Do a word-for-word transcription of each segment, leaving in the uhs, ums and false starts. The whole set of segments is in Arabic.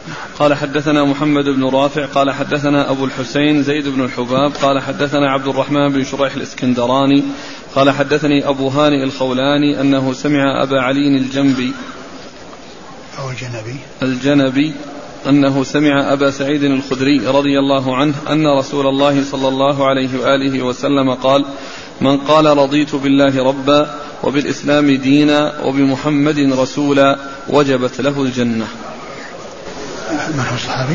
قال حدثنا محمد بن رافع قال حدثنا أبو الحسين زيد بن الحباب قال حدثنا عبد الرحمن بن شريح الإسكندراني قال حدثني أبو هانئ الخولاني أنه سمع أبا علي الجنبي أو الجنبي الجنبي أنه سمع أبا سعيد الخدري رضي الله عنه أن رسول الله صلى الله عليه وآله وسلم قال: من قال رضيت بالله ربا وبالإسلام دينا وبمحمد رسولا وجبت له الجنة. من هو الصحابي؟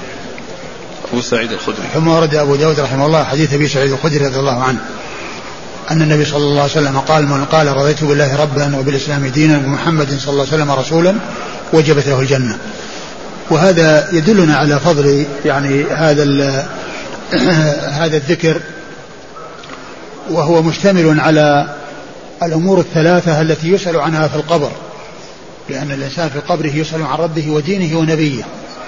أبو سعيد الخدري. ثم ورد أبو داود رحمه الله حديث أبي سعيد الخدري رضي الله عنه أن النبي صلى الله عليه وسلم قال: من قال رضيت بالله ربا وبالإسلام دينا وبمحمد صلى الله عليه وسلم رسولا وجبت له الجنة. وهذا يدلنا على فضل يعني هذا هذا الذكر، وهو مشتمل على الأمور الثلاثة التي يسأل عنها في القبر، لأن الإنسان في قبره يسأل عن ربه ودينه ونبيه.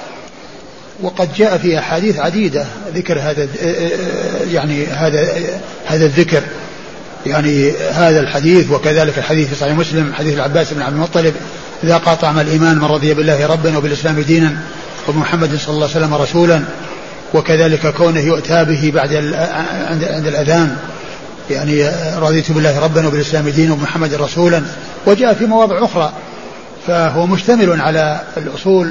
وقد جاء في أحاديث عديدة ذكر هذا يعني هذا هذا الذكر، يعني هذا الحديث وكذلك الحديث في صحيح مسلم حديث العباس بن عبد المطلب: إذا قاطع مع الإيمان من رضي بالله ربا وبالإسلام دينا وبمحمد صلى الله عليه وسلم رسولا. وكذلك كونه يؤتى به بعد عند عند الأذان، يعني رضيت بالله ربا وبالإسلام دينا وبمحمد رسولا. وجاء في مواضع أخرى، فهو مشتمل على الأصول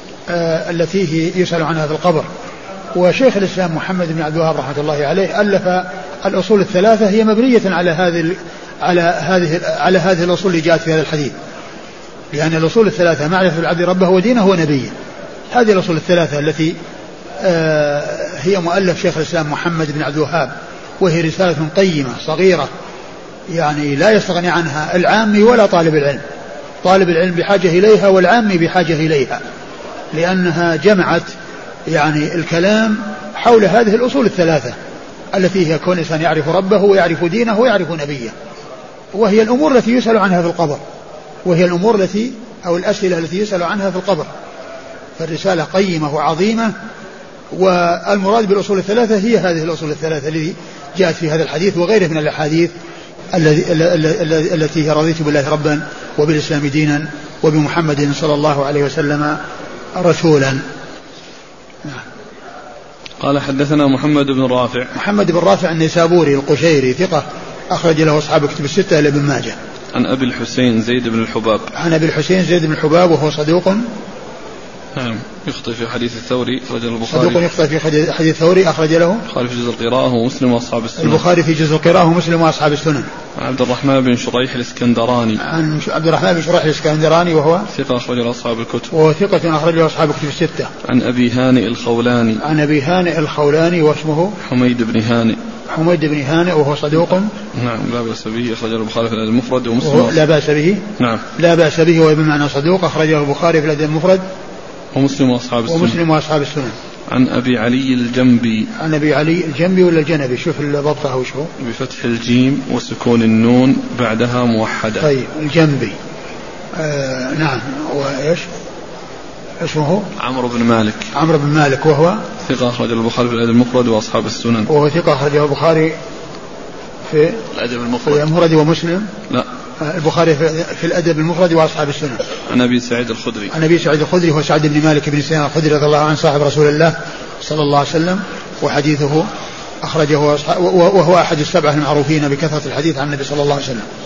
التي يسأل عنها في القبر. وشيخ الإسلام محمد بن عبد الوهاب رحمة الله عليه ألف الأصول الثلاثة، هي مبنية على هذه على هذه على هذه الأصول اللي جاءت في هذا الحديث، لأن الأصول الثلاثة: معرفة العبد ربه ودينه ونبيه. هذه الأصول الثلاثة التي هي مؤلف شيخ الإسلام محمد بن عبد الوهاب، وهي رسالة قيمة صغيرة يعني لا يستغني عنها العامي ولا طالب العلم. طالب العلم بحاجة إليها والعامي بحاجة إليها، لأنها جمعت يعني الكلام حول هذه الأصول الثلاثة التي هي كون الإنسان يعرف ربه ويعرف دينه ويعرف نبيه، وهي الأمور التي يسأل عنها في القبر، وهي الأمور التي أو الأسئلة التي يسأل عنها في القبر. فالرسالة قيمة وعظيمة، والمراد بالأصول الثلاثة هي هذه الأصول الثلاثة التي جاءت في هذا الحديث وغيره من الأحاديث التي هي: رضيت بالله ربا وبالإسلام دينا وبمحمد صلى الله عليه وسلم رسولا. قال حدثنا محمد بن رافع. محمد بن رافع النيسابوري القشيري ثقة أخرج له أصحاب كتب الستة إلا ابن ماجه. عن أبي الحسين زيد بن الحباب. عن أبي الحسين زيد بن الحباب وهو صدوق نعم يخطئ في حديث الثوري أخرج له البخاري. صدوق يخطئ في حديث الثوري أخرج له البخاري في جزء القراءة ومسلم وأصحاب السنن. البخاري في جزء القراءة ومسلم وأصحاب السنن. عن عبد الرحمن بن شريح الإسكندراني. عن عبد الرحمن بن شريح الإسكندراني وهو ثقة أخرج له أصحاب الكتب. وهو ثقة أخرج له أصحاب الكتب الستة. عن أبي هانئ الخولاني. عن أبي هانئ الخولاني واسمه حميد بن هانئ. حميد بن هانئ وهو صدوق نعم لا بأس به أخرج له البخاري في الأدب المفرد ومسلم. لا بأس به نعم لا بأس به وهو بمعنى صدوق أخرجه البخاري في الأدب المفرد ومسلم وأصحاب السنن. ومسلم وأصحاب السنن. عن أبي علي الجنبي. عن أبي علي الجنبي ولا الجنبي؟ شوف الضبطة وش هو؟ بفتح الجيم وسكون النون بعدها موحدة. طيب الجنبي آه نعم. وإيش اسمه؟ عمرو بن مالك. عمرو بن مالك وهو ثقة أخرج البخاري في الأدب المفرد وأصحاب السنن. وهو ثقة أخرجه البخاري في الأدب المفرد. في المفرد ومسلم. لا البخاري في الأدب المفرد وأصحاب السنن. عن أبي سعيد الخدري. عن أبي سعيد الخدري هو سعد بن مالك بن سنان الخدري رضي الله عنه صاحب رسول الله صلى الله عليه وسلم، وحديثه أخرجه وهو أحد السبعة المعروفين بكثرة الحديث عن النبي صلى الله عليه وسلم.